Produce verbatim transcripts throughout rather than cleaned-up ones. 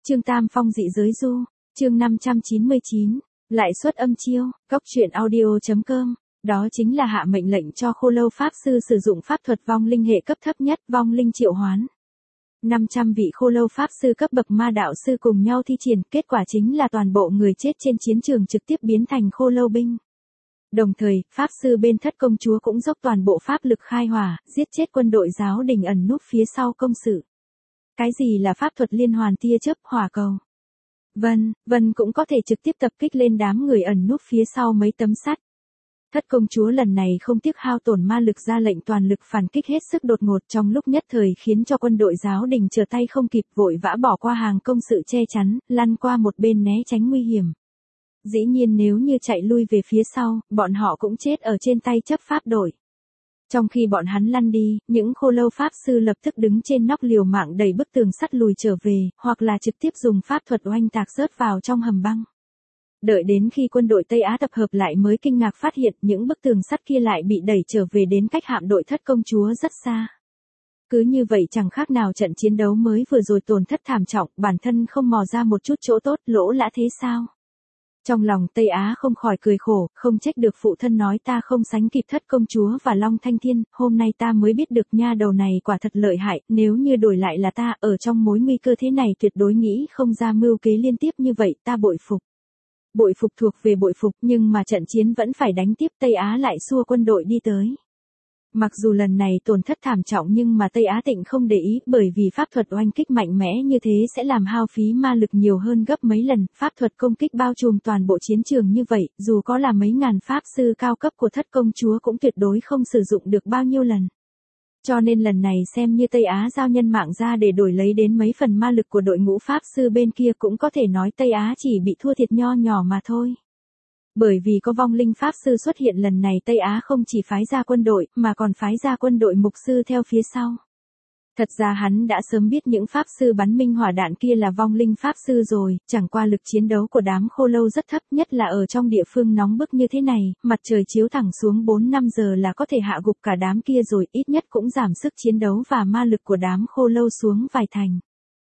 Trương Tam Phong dị giới du, chương năm trăm chín mươi chín, lại xuất âm chiêu, góc truyện audio.com, đó chính là hạ mệnh lệnh cho Khô Lâu Pháp Sư sử dụng pháp thuật vong linh hệ cấp thấp nhất, vong linh triệu hoán. năm trăm vị Khô Lâu Pháp Sư cấp bậc ma đạo sư cùng nhau thi triển, kết quả chính là toàn bộ người chết trên chiến trường trực tiếp biến thành Khô Lâu binh. Đồng thời, Pháp Sư bên Thất Công Chúa cũng dốc toàn bộ pháp lực khai hỏa, giết chết quân đội giáo đình ẩn núp phía sau công sự. Cái gì là pháp thuật liên hoàn tia chớp hỏa cầu? Vân, Vân cũng có thể trực tiếp tập kích lên đám người ẩn núp phía sau mấy tấm sắt. Thất Công Chúa lần này không tiếc hao tổn ma lực ra lệnh toàn lực phản kích hết sức đột ngột trong lúc nhất thời khiến cho quân đội giáo đình trở tay không kịp, vội vã bỏ qua hàng công sự che chắn, lăn qua một bên né tránh nguy hiểm. Dĩ nhiên nếu như chạy lui về phía sau, bọn họ cũng chết ở trên tay chấp pháp đội. Trong khi bọn hắn lăn đi, những Khô Lâu Pháp Sư lập tức đứng trên nóc liều mạng đẩy bức tường sắt lùi trở về, hoặc là trực tiếp dùng pháp thuật oanh tạc rớt vào trong hầm băng. Đợi đến khi quân đội Tây Á tập hợp lại mới kinh ngạc phát hiện những bức tường sắt kia lại bị đẩy trở về đến cách hạm đội Thất Công Chúa rất xa. Cứ như vậy chẳng khác nào trận chiến đấu mới vừa rồi tổn thất thảm trọng, bản thân không mò ra một chút chỗ tốt, lỗ lã thế sao? Trong lòng Tây Á không khỏi cười khổ, không trách được phụ thân nói ta không sánh kịp Thất Công Chúa và Long Thanh Thiên, hôm nay ta mới biết được nha đầu này quả thật lợi hại, nếu như đổi lại là ta ở trong mối nguy cơ thế này tuyệt đối nghĩ không ra mưu kế liên tiếp như vậy, ta bội phục. Bội phục thuộc về bội phục, nhưng mà trận chiến vẫn phải đánh tiếp, Tây Á lại xua quân đội đi tới. Mặc dù lần này tổn thất thảm trọng nhưng mà Tây Á Tịnh không để ý, bởi vì pháp thuật oanh kích mạnh mẽ như thế sẽ làm hao phí ma lực nhiều hơn gấp mấy lần, pháp thuật công kích bao trùm toàn bộ chiến trường như vậy, dù có là mấy ngàn pháp sư cao cấp của Thất Công Chúa cũng tuyệt đối không sử dụng được bao nhiêu lần. Cho nên lần này xem như Tây Á giao nhân mạng ra để đổi lấy đến mấy phần ma lực của đội ngũ pháp sư bên kia, cũng có thể nói Tây Á chỉ bị thua thiệt nho nhỏ mà thôi. Bởi vì có vong linh pháp sư xuất hiện lần này Tây Á không chỉ phái ra quân đội, mà còn phái ra quân đội mục sư theo phía sau. Thật ra hắn đã sớm biết những pháp sư bắn minh hỏa đạn kia là vong linh pháp sư rồi, chẳng qua lực chiến đấu của đám Khô Lâu rất thấp, nhất là ở trong địa phương nóng bức như thế này, mặt trời chiếu thẳng xuống bốn năm giờ là có thể hạ gục cả đám kia rồi, ít nhất cũng giảm sức chiến đấu và ma lực của đám Khô Lâu xuống vài thành.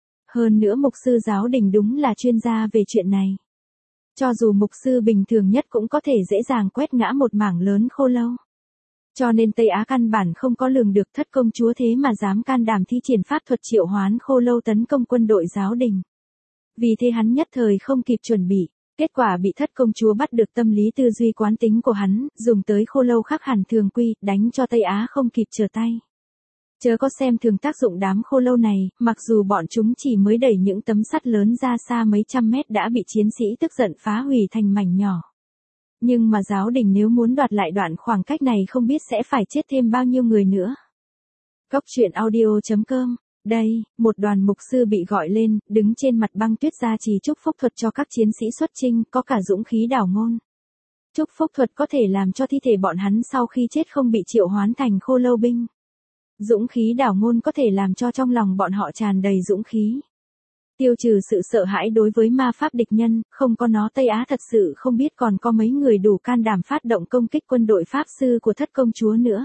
Hơn nữa mục sư giáo đình đúng là chuyên gia về chuyện này. Cho dù mục sư bình thường nhất cũng có thể dễ dàng quét ngã một mảng lớn Khô Lâu. Cho nên Tây Á căn bản không có lường được Thất Công Chúa thế mà dám can đảm thi triển pháp thuật triệu hoán Khô Lâu tấn công quân đội giáo đình. Vì thế hắn nhất thời không kịp chuẩn bị, kết quả bị Thất Công Chúa bắt được tâm lý tư duy quán tính của hắn, dùng tới Khô Lâu khác hẳn thường quy, đánh cho Tây Á không kịp trở tay. Chớ có xem thường tác dụng đám Khô Lâu này, mặc dù bọn chúng chỉ mới đẩy những tấm sắt lớn ra xa mấy trăm mét đã bị chiến sĩ tức giận phá hủy thành mảnh nhỏ. Nhưng mà giáo đình nếu muốn đoạt lại đoạn khoảng cách này không biết sẽ phải chết thêm bao nhiêu người nữa. Góc truyện audio.com, đây, một đoàn mục sư bị gọi lên, đứng trên mặt băng tuyết ra trì chúc phúc thuật cho các chiến sĩ xuất chinh, có cả dũng khí đảo ngôn. Chúc phúc thuật có thể làm cho thi thể bọn hắn sau khi chết không bị triệu hoán thành Khô Lâu binh. Dũng khí đảo ngôn có thể làm cho trong lòng bọn họ tràn đầy dũng khí. Tiêu trừ sự sợ hãi đối với ma pháp địch nhân, không có nó Tây Á thật sự không biết còn có mấy người đủ can đảm phát động công kích quân đội pháp sư của Thất Công Chúa nữa.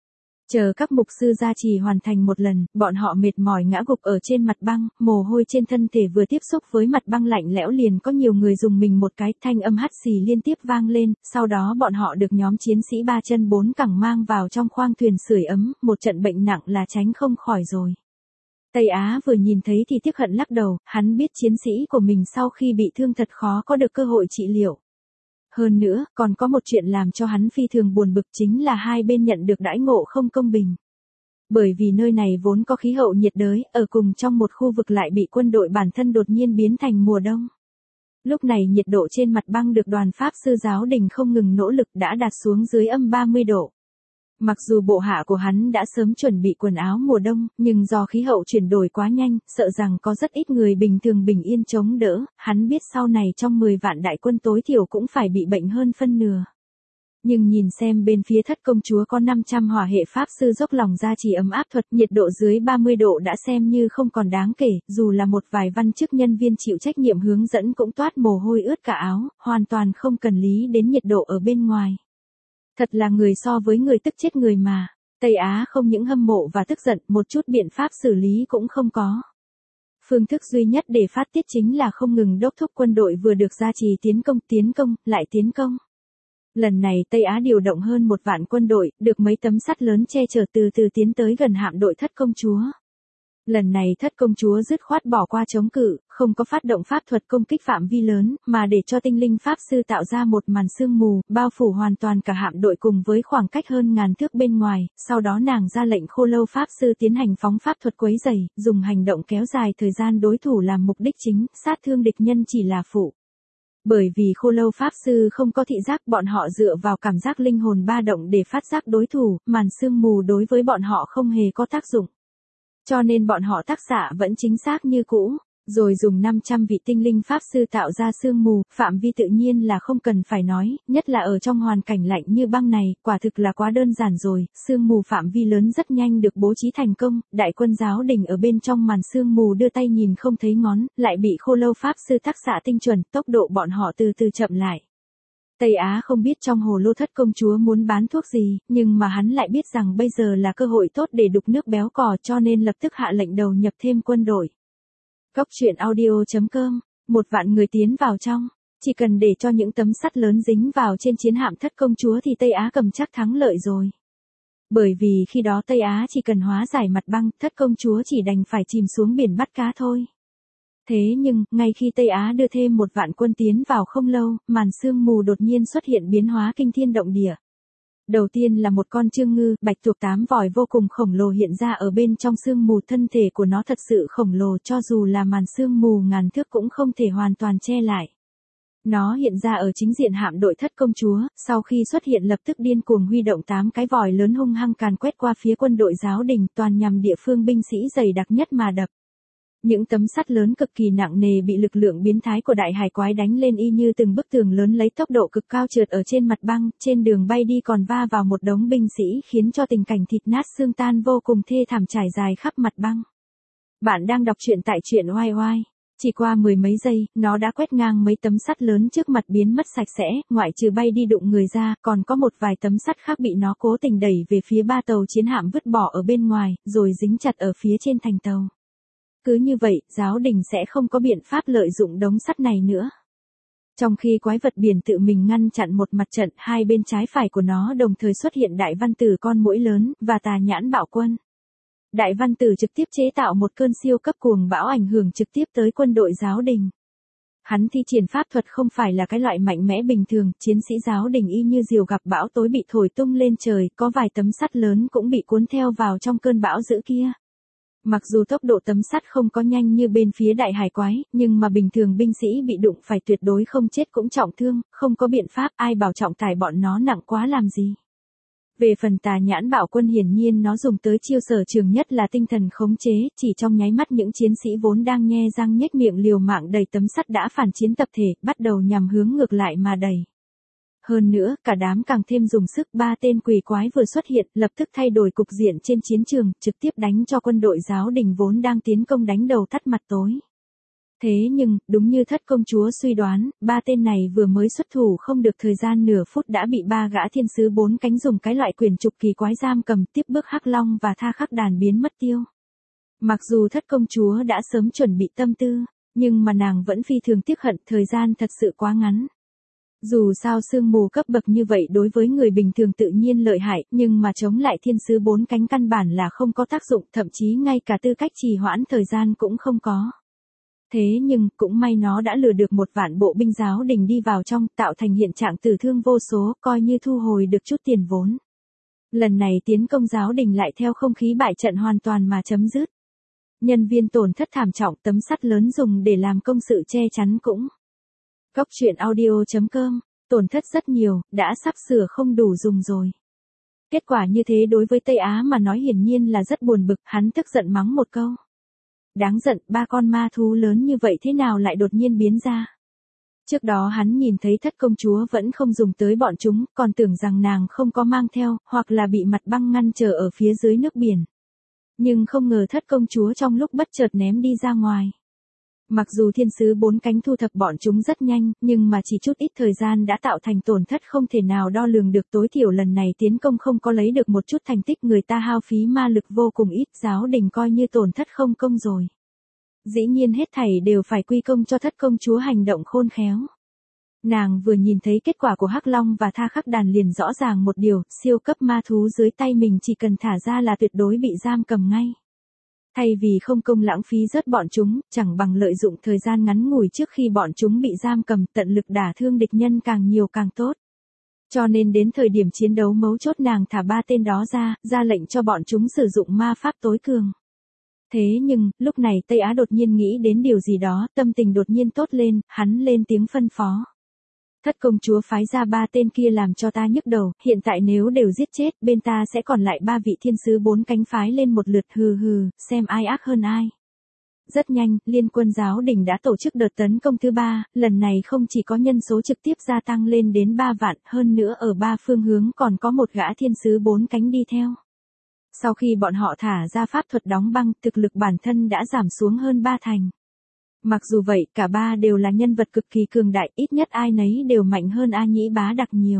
Chờ các mục sư gia trì hoàn thành một lần, bọn họ mệt mỏi ngã gục ở trên mặt băng, mồ hôi trên thân thể vừa tiếp xúc với mặt băng lạnh lẽo liền có nhiều người dùng mình một cái, thanh âm hắt xì liên tiếp vang lên, sau đó bọn họ được nhóm chiến sĩ ba chân bốn cẳng mang vào trong khoang thuyền sưởi ấm, một trận bệnh nặng là tránh không khỏi rồi. Tây Á vừa nhìn thấy thì tiếc hận lắc đầu, hắn biết chiến sĩ của mình sau khi bị thương thật khó có được cơ hội trị liệu. Hơn nữa, còn có một chuyện làm cho hắn phi thường buồn bực chính là hai bên nhận được đãi ngộ không công bình. Bởi vì nơi này vốn có khí hậu nhiệt đới, ở cùng trong một khu vực lại bị quân đội bản thân đột nhiên biến thành mùa đông. Lúc này nhiệt độ trên mặt băng được đoàn pháp sư giáo đình không ngừng nỗ lực đã đạt xuống dưới âm ba mươi độ. Mặc dù bộ hạ của hắn đã sớm chuẩn bị quần áo mùa đông, nhưng do khí hậu chuyển đổi quá nhanh, sợ rằng có rất ít người bình thường bình yên chống đỡ, hắn biết sau này trong mười vạn đại quân tối thiểu cũng phải bị bệnh hơn phân nửa. Nhưng nhìn xem bên phía Thất Công Chúa có năm trăm hỏa hệ pháp sư dốc lòng gia trì ấm áp thuật, nhiệt độ dưới ba mươi độ đã xem như không còn đáng kể, dù là một vài văn chức nhân viên chịu trách nhiệm hướng dẫn cũng toát mồ hôi ướt cả áo, hoàn toàn không cần lý đến nhiệt độ ở bên ngoài. Thật là người so với người tức chết người mà. Tây Á không những hâm mộ và tức giận, một chút biện pháp xử lý cũng không có. Phương thức duy nhất để phát tiết chính là không ngừng đốc thúc quân đội vừa được gia trì tiến công, tiến công, lại tiến công. Lần này Tây Á điều động hơn một vạn quân đội, được mấy tấm sắt lớn che chở từ từ tiến tới gần hạm đội Thất Công Chúa. Lần này Thất Công Chúa dứt khoát bỏ qua chống cự, không có phát động pháp thuật công kích phạm vi lớn, mà để cho tinh linh pháp sư tạo ra một màn sương mù, bao phủ hoàn toàn cả hạm đội cùng với khoảng cách hơn ngàn thước bên ngoài, sau đó nàng ra lệnh Khô Lâu pháp sư tiến hành phóng pháp thuật quấy rầy, dùng hành động kéo dài thời gian đối thủ làm mục đích chính, sát thương địch nhân chỉ là phụ. Bởi vì Khô Lâu pháp sư không có thị giác, bọn họ dựa vào cảm giác linh hồn ba động để phát giác đối thủ, màn sương mù đối với bọn họ không hề có tác dụng. Cho nên bọn họ tác xạ vẫn chính xác như cũ, rồi dùng năm trăm vị tinh linh pháp sư tạo ra sương mù, phạm vi tự nhiên là không cần phải nói, nhất là ở trong hoàn cảnh lạnh như băng này, quả thực là quá đơn giản rồi, sương mù phạm vi lớn rất nhanh được bố trí thành công, đại quân giáo đình ở bên trong màn sương mù đưa tay nhìn không thấy ngón, lại bị Khô Lâu pháp sư tác xạ tinh chuẩn, tốc độ bọn họ từ từ chậm lại. Tây Á không biết trong hồ lô Thất Công Chúa muốn bán thuốc gì, nhưng mà hắn lại biết rằng bây giờ là cơ hội tốt để đục nước béo cò, cho nên lập tức hạ lệnh đầu nhập thêm quân đội. Góc truyện audio chấm com, một vạn người tiến vào trong, chỉ cần để cho những tấm sắt lớn dính vào trên chiến hạm Thất Công Chúa thì Tây Á cầm chắc thắng lợi rồi. Bởi vì khi đó Tây Á chỉ cần hóa giải mặt băng, Thất Công Chúa chỉ đành phải chìm xuống biển bắt cá thôi. Thế nhưng, ngay khi Tây Á đưa thêm một vạn quân tiến vào không lâu, màn sương mù đột nhiên xuất hiện biến hóa kinh thiên động địa. Đầu tiên là một con trương ngư, bạch tuộc tám vòi vô cùng khổng lồ hiện ra ở bên trong sương mù, thân thể của nó thật sự khổng lồ, cho dù là màn sương mù ngàn thước cũng không thể hoàn toàn che lại. Nó hiện ra ở chính diện hạm đội Thất Công Chúa, sau khi xuất hiện lập tức điên cuồng huy động tám cái vòi lớn hung hăng càn quét qua phía quân đội giáo đình, toàn nhằm địa phương binh sĩ dày đặc nhất mà đập. Những tấm sắt lớn cực kỳ nặng nề bị lực lượng biến thái của đại hải quái đánh lên y như từng bức tường lớn lấy tốc độ cực cao trượt ở trên mặt băng, trên đường bay đi còn va vào một đống binh sĩ khiến cho tình cảnh thịt nát xương tan vô cùng thê thảm trải dài khắp mặt băng. Bạn đang đọc truyện tại truyện oai oai. Chỉ qua mười mấy giây, nó đã quét ngang mấy tấm sắt lớn trước mặt biến mất sạch sẽ, ngoại trừ bay đi đụng người ra, còn có một vài tấm sắt khác bị nó cố tình đẩy về phía ba tàu chiến hạm vứt bỏ ở bên ngoài, rồi dính chặt ở phía trên thành tàu. Cứ như vậy, giáo đình sẽ không có biện pháp lợi dụng đống sắt này nữa. Trong khi quái vật biển tự mình ngăn chặn một mặt trận, hai bên trái phải của nó đồng thời xuất hiện đại văn tử con muỗi lớn, và tà nhãn bạo quân. Đại văn tử trực tiếp chế tạo một cơn siêu cấp cuồng bão ảnh hưởng trực tiếp tới quân đội giáo đình. Hắn thi triển pháp thuật không phải là cái loại mạnh mẽ bình thường, chiến sĩ giáo đình y như diều gặp bão tối bị thổi tung lên trời, có vài tấm sắt lớn cũng bị cuốn theo vào trong cơn bão dữ kia. Mặc dù tốc độ tấm sắt không có nhanh như bên phía đại hải quái, nhưng mà bình thường binh sĩ bị đụng phải tuyệt đối không chết cũng trọng thương, không có biện pháp, ai bảo trọng tải bọn nó nặng quá làm gì. Về phần tà nhãn bạo quân, hiển nhiên nó dùng tới chiêu sở trường nhất là tinh thần khống chế, chỉ trong nháy mắt những chiến sĩ vốn đang nhe răng nhếch miệng liều mạng đẩy tấm sắt đã phản chiến tập thể, bắt đầu nhằm hướng ngược lại mà đẩy. Hơn nữa, cả đám càng thêm dùng sức, ba tên quỷ quái vừa xuất hiện, lập tức thay đổi cục diện trên chiến trường, trực tiếp đánh cho quân đội giáo đình vốn đang tiến công đánh đầu tắt mặt tối. Thế nhưng, đúng như Thất Công Chúa suy đoán, ba tên này vừa mới xuất thủ không được thời gian nửa phút đã bị ba gã thiên sứ bốn cánh dùng cái loại quyền trục kỳ quái giam cầm, tiếp bước Hắc Long và Tha Khắc Đàn biến mất tiêu. Mặc dù Thất Công Chúa đã sớm chuẩn bị tâm tư, nhưng mà nàng vẫn phi thường tiếc hận, thời gian thật sự quá ngắn. Dù sao sương mù cấp bậc như vậy đối với người bình thường tự nhiên lợi hại, nhưng mà chống lại thiên sứ bốn cánh căn bản là không có tác dụng, thậm chí ngay cả tư cách trì hoãn thời gian cũng không có. Thế nhưng, cũng may nó đã lừa được một vạn bộ binh giáo đình đi vào trong, tạo thành hiện trạng tử thương vô số, coi như thu hồi được chút tiền vốn. Lần này tiến công giáo đình lại theo không khí bại trận hoàn toàn mà chấm dứt. Nhân viên tổn thất thảm trọng, tấm sắt lớn dùng để làm công sự che chắn cũng. Góc truyện audio chấm com, tổn thất rất nhiều, đã sắp sửa không đủ dùng rồi. Kết quả như thế đối với Tây Á mà nói hiển nhiên là rất buồn bực, hắn tức giận mắng một câu. Đáng giận, ba con ma thú lớn như vậy thế nào lại đột nhiên biến ra. Trước đó hắn nhìn thấy Thất Công Chúa vẫn không dùng tới bọn chúng, còn tưởng rằng nàng không có mang theo, hoặc là bị mặt băng ngăn trở ở phía dưới nước biển. Nhưng không ngờ Thất Công Chúa trong lúc bất chợt ném đi ra ngoài. Mặc dù thiên sứ bốn cánh thu thập bọn chúng rất nhanh, nhưng mà chỉ chút ít thời gian đã tạo thành tổn thất không thể nào đo lường được, tối thiểu lần này tiến công không có lấy được một chút thành tích, người ta hao phí ma lực vô cùng ít, giáo đình coi như tổn thất không công rồi. Dĩ nhiên hết thảy đều phải quy công cho thất công chúa hành động khôn khéo. Nàng vừa nhìn thấy kết quả của Hắc Long và Tha Khắc Đàn liền rõ ràng một điều, siêu cấp ma thú dưới tay mình chỉ cần thả ra là tuyệt đối bị giam cầm ngay. Thay vì không công lãng phí rớt bọn chúng, chẳng bằng lợi dụng thời gian ngắn ngủi trước khi bọn chúng bị giam cầm, tận lực đả thương địch nhân càng nhiều càng tốt. Cho nên đến thời điểm chiến đấu mấu chốt nàng thả ba tên đó ra, ra lệnh cho bọn chúng sử dụng ma pháp tối cường. Thế nhưng, lúc này Tây Á đột nhiên nghĩ đến điều gì đó, tâm tình đột nhiên tốt lên, hắn lên tiếng phân phó. Thất công chúa phái ra ba tên kia làm cho ta nhức đầu, hiện tại nếu đều giết chết, bên ta sẽ còn lại ba vị thiên sứ bốn cánh phái lên một lượt, hừ hừ, xem ai ác hơn ai. Rất nhanh, Liên quân giáo đình đã tổ chức đợt tấn công thứ ba, lần này không chỉ có nhân số trực tiếp gia tăng lên đến ba vạn, hơn nữa ở ba phương hướng còn có một gã thiên sứ bốn cánh đi theo. Sau khi bọn họ thả ra pháp thuật đóng băng, thực lực bản thân đã giảm xuống hơn ba thành. Mặc dù vậy, cả ba đều là nhân vật cực kỳ cường đại, ít nhất ai nấy đều mạnh hơn A Nhĩ Bá Đặc nhiều.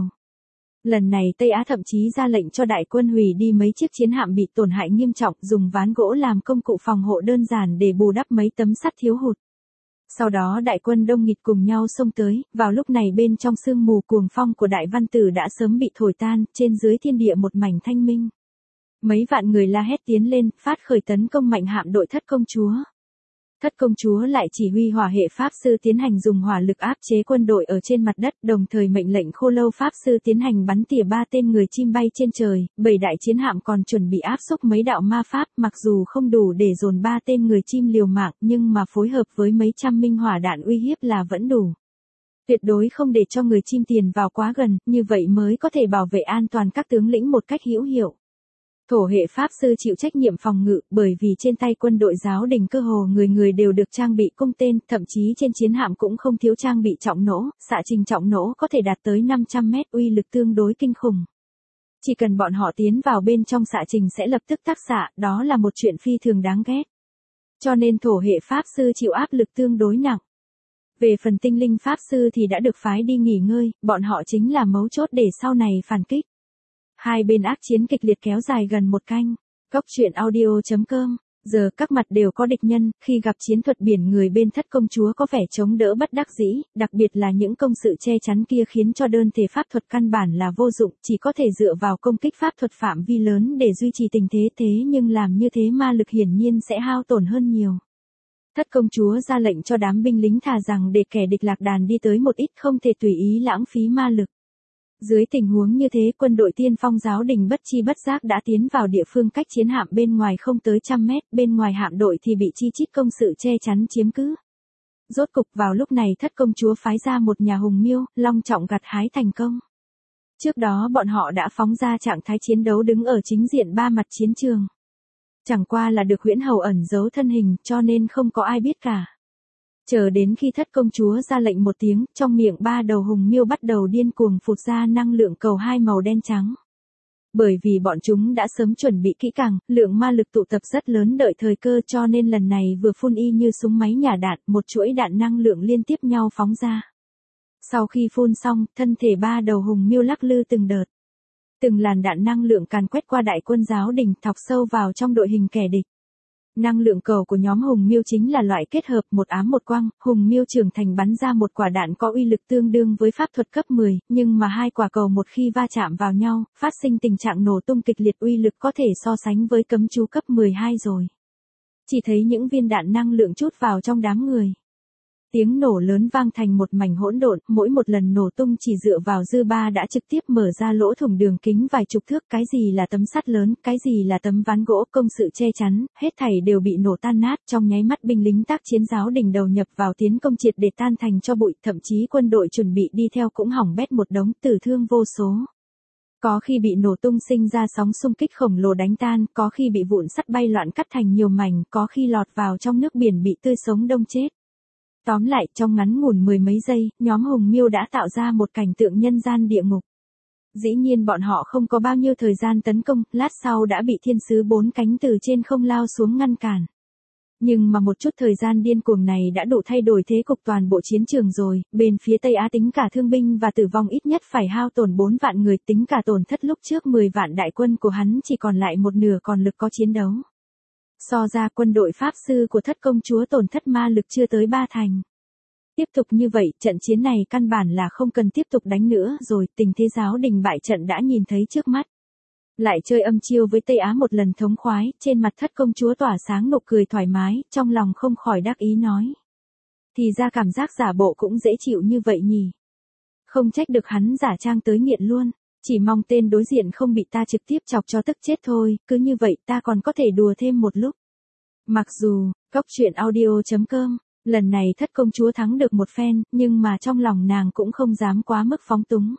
Lần này Tây Á thậm chí ra lệnh cho đại quân hủy đi mấy chiếc chiến hạm bị tổn hại nghiêm trọng, dùng ván gỗ làm công cụ phòng hộ đơn giản để bù đắp mấy tấm sắt thiếu hụt. Sau đó đại quân đông nghịt cùng nhau xông tới, vào lúc này bên trong sương mù cuồng phong của đại văn tử đã sớm bị thổi tan, trên dưới thiên địa một mảnh thanh minh. Mấy vạn người la hét tiến lên, phát khởi tấn công mạnh hạm đội thất công chúa. Thất công chúa lại chỉ huy hỏa hệ pháp sư tiến hành dùng hỏa lực áp chế quân đội ở trên mặt đất, đồng thời mệnh lệnh khô lâu pháp sư tiến hành bắn tỉa ba tên người chim bay trên trời, bảy đại chiến hạm còn chuẩn bị áp xúc mấy đạo ma pháp, mặc dù không đủ để dồn ba tên người chim liều mạng, nhưng mà phối hợp với mấy trăm minh hỏa đạn uy hiếp là vẫn đủ. Tuyệt đối không để cho người chim tiền vào quá gần, như vậy mới có thể bảo vệ an toàn các tướng lĩnh một cách hữu hiệu. Thổ hệ pháp sư chịu trách nhiệm phòng ngự, bởi vì trên tay quân đội giáo đình cơ hồ người người đều được trang bị cung tên, thậm chí trên chiến hạm cũng không thiếu trang bị trọng nỗ, xạ trình trọng nỗ có thể đạt tới năm trăm mét, uy lực tương đối kinh khủng. Chỉ cần bọn họ tiến vào bên trong xạ trình sẽ lập tức tác xạ, đó là một chuyện phi thường đáng ghét. Cho nên thổ hệ pháp sư chịu áp lực tương đối nặng. Về phần tinh linh pháp sư thì đã được phái đi nghỉ ngơi, bọn họ chính là mấu chốt để sau này phản kích. Hai bên ác chiến kịch liệt kéo dài gần một canh. Cốc truyện audio chấm com. Giờ các mặt đều có địch nhân, khi gặp chiến thuật biển người bên thất công chúa có vẻ chống đỡ bất đắc dĩ, đặc biệt là những công sự che chắn kia khiến cho đơn thể pháp thuật căn bản là vô dụng, chỉ có thể dựa vào công kích pháp thuật phạm vi lớn để duy trì tình thế, thế nhưng làm như thế ma lực hiển nhiên sẽ hao tổn hơn nhiều. Thất công chúa ra lệnh cho đám binh lính thà rằng để kẻ địch lạc đàn đi tới một ít, không thể tùy ý lãng phí ma lực. Dưới tình huống như thế, quân đội tiên phong giáo đình bất chi bất giác đã tiến vào địa phương cách chiến hạm bên ngoài không tới trăm mét, bên ngoài hạm đội thì bị chi chít công sự che chắn chiếm cứ. Rốt cục vào lúc này thất công chúa phái ra một nhà hùng miêu, long trọng gặt hái thành công. Trước đó bọn họ đã phóng ra trạng thái chiến đấu đứng ở chính diện ba mặt chiến trường. Chẳng qua là được huyễn hầu ẩn giấu thân hình, cho nên không có ai biết cả. Chờ đến khi thất công chúa ra lệnh một tiếng, trong miệng ba đầu hùng miêu bắt đầu điên cuồng phụt ra năng lượng cầu hai màu đen trắng. Bởi vì bọn chúng đã sớm chuẩn bị kỹ càng, lượng ma lực tụ tập rất lớn đợi thời cơ, cho nên lần này vừa phun y như súng máy nhả đạn, một chuỗi đạn năng lượng liên tiếp nhau phóng ra. Sau khi phun xong, thân thể ba đầu hùng miêu lắc lư từng đợt. Từng làn đạn năng lượng càn quét qua đại quân giáo đình, thọc sâu vào trong đội hình kẻ địch. Năng lượng cầu của nhóm hùng miêu chính là loại kết hợp một ám một quang, hùng miêu trưởng thành bắn ra một quả đạn có uy lực tương đương với pháp thuật cấp mười, nhưng mà hai quả cầu một khi va chạm vào nhau, phát sinh tình trạng nổ tung kịch liệt, uy lực có thể so sánh với cấm chú cấp mười hai rồi. Chỉ thấy những viên đạn năng lượng trút vào trong đám người. Tiếng nổ lớn vang thành một mảnh hỗn độn, mỗi một lần nổ tung chỉ dựa vào dư ba đã trực tiếp mở ra lỗ thủng đường kính vài chục thước, cái gì là tấm sắt lớn, cái gì là tấm ván gỗ, công sự che chắn, hết thảy đều bị nổ tan nát, trong nháy mắt binh lính tác chiến giáo đình đầu nhập vào tiến công triệt để tan thành cho bụi, thậm chí quân đội chuẩn bị đi theo cũng hỏng bét một đống, tử thương vô số. Có khi bị nổ tung sinh ra sóng xung kích khổng lồ đánh tan, có khi bị vụn sắt bay loạn cắt thành nhiều mảnh, có khi lọt vào trong nước biển bị tươi sống đông chết. Tóm lại, trong ngắn ngủn mười mấy giây, nhóm hùng miêu đã tạo ra một cảnh tượng nhân gian địa ngục. Dĩ nhiên bọn họ không có bao nhiêu thời gian tấn công, lát sau đã bị thiên sứ bốn cánh từ trên không lao xuống ngăn cản. Nhưng mà một chút thời gian điên cuồng này đã đủ thay đổi thế cục toàn bộ chiến trường rồi, bên phía Tây Á tính cả thương binh và tử vong ít nhất phải hao tổn bốn vạn người, tính cả tổn thất lúc trước mười vạn đại quân của hắn chỉ còn lại một nửa còn lực có chiến đấu. So ra quân đội pháp sư của thất công chúa tổn thất ma lực chưa tới ba thành. Tiếp tục như vậy, trận chiến này căn bản là không cần tiếp tục đánh nữa rồi, tình thế giáo đình bại trận đã nhìn thấy trước mắt. Lại chơi âm chiêu với Tây Á một lần thống khoái, trên mặt thất công chúa tỏa sáng nụ cười thoải mái, trong lòng không khỏi đắc ý nói. Thì ra cảm giác giả bộ cũng dễ chịu như vậy nhỉ. Không trách được hắn giả trang tới nghiện luôn, chỉ mong tên đối diện không bị ta trực tiếp chọc cho tức chết thôi, cứ như vậy ta còn có thể đùa thêm một lúc. Mặc dù, Cóc truyện audio chấm com, lần này thất công chúa thắng được một phen, nhưng mà trong lòng nàng cũng không dám quá mức phóng túng.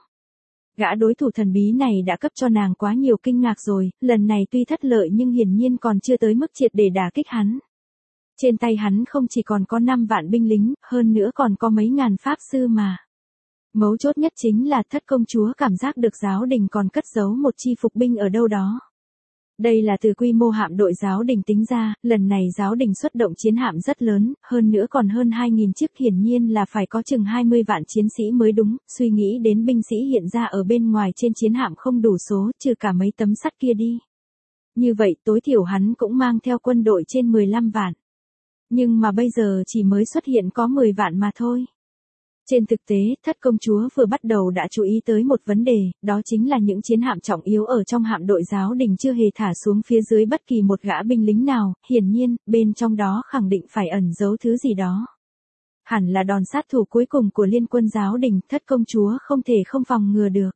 Gã đối thủ thần bí này đã cấp cho nàng quá nhiều kinh ngạc rồi, lần này tuy thất lợi nhưng hiển nhiên còn chưa tới mức triệt để đả kích hắn. Trên tay hắn không chỉ còn có năm vạn binh lính, hơn nữa còn có mấy ngàn pháp sư mà. Mấu chốt nhất chính là thất công chúa cảm giác được giáo đình còn cất giấu một chi phục binh ở đâu đó. Đây là từ quy mô hạm đội giáo đình tính ra, lần này giáo đình xuất động chiến hạm rất lớn, hơn nữa còn hơn hai nghìn chiếc, hiển nhiên là phải có chừng hai mươi vạn chiến sĩ mới đúng, suy nghĩ đến binh sĩ hiện ra ở bên ngoài trên chiến hạm không đủ số, trừ cả mấy tấm sắt kia đi. Như vậy tối thiểu hắn cũng mang theo quân đội trên mười lăm vạn. Nhưng mà bây giờ chỉ mới xuất hiện có mười vạn mà thôi. Trên thực tế, thất công chúa vừa bắt đầu đã chú ý tới một vấn đề, đó chính là những chiến hạm trọng yếu ở trong hạm đội giáo đình chưa hề thả xuống phía dưới bất kỳ một gã binh lính nào, hiển nhiên, bên trong đó khẳng định phải ẩn giấu thứ gì đó. Hẳn là đòn sát thủ cuối cùng của liên quân giáo đình, thất công chúa không thể không phòng ngừa được.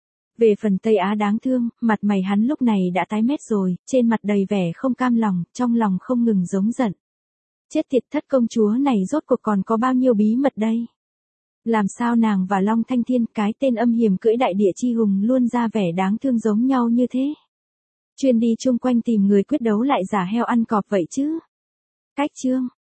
Về phần Tây Á đáng thương, mặt mày hắn lúc này đã tái mét rồi, trên mặt đầy vẻ không cam lòng, trong lòng không ngừng giống giận. Chết tiệt, thất công chúa này rốt cuộc còn có bao nhiêu bí mật đây? Làm sao nàng và Long Thanh Thiên, cái tên âm hiểm cưỡi đại địa chi hùng, luôn ra vẻ đáng thương giống nhau như thế? Chuyên đi chung quanh tìm người quyết đấu lại giả heo ăn cọp vậy chứ? Cách chương